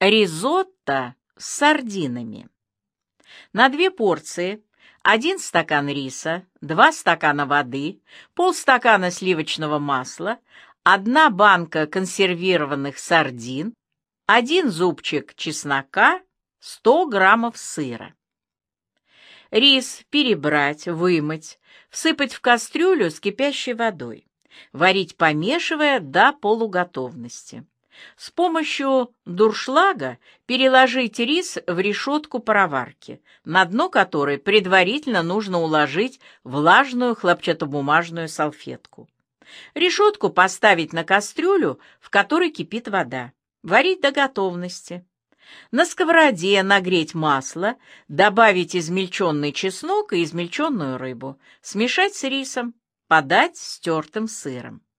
Ризотто с сардинами. На 2 порции 1 стакан риса, 2 стакана воды, полстакана сливочного масла, 1 банка консервированных сардин, 1 зубчик чеснока, 100 граммов сыра. Рис перебрать, вымыть, всыпать в кастрюлю с кипящей водой, варить помешивая до полуготовности. С помощью дуршлага переложить рис в решетку пароварки, на дно которой предварительно нужно уложить влажную хлопчатобумажную салфетку. Решетку поставить на кастрюлю, в которой кипит вода. Варить до готовности. На сковороде нагреть масло, добавить измельченный чеснок и измельченную рыбу, смешать с рисом, подать с тертым сыром.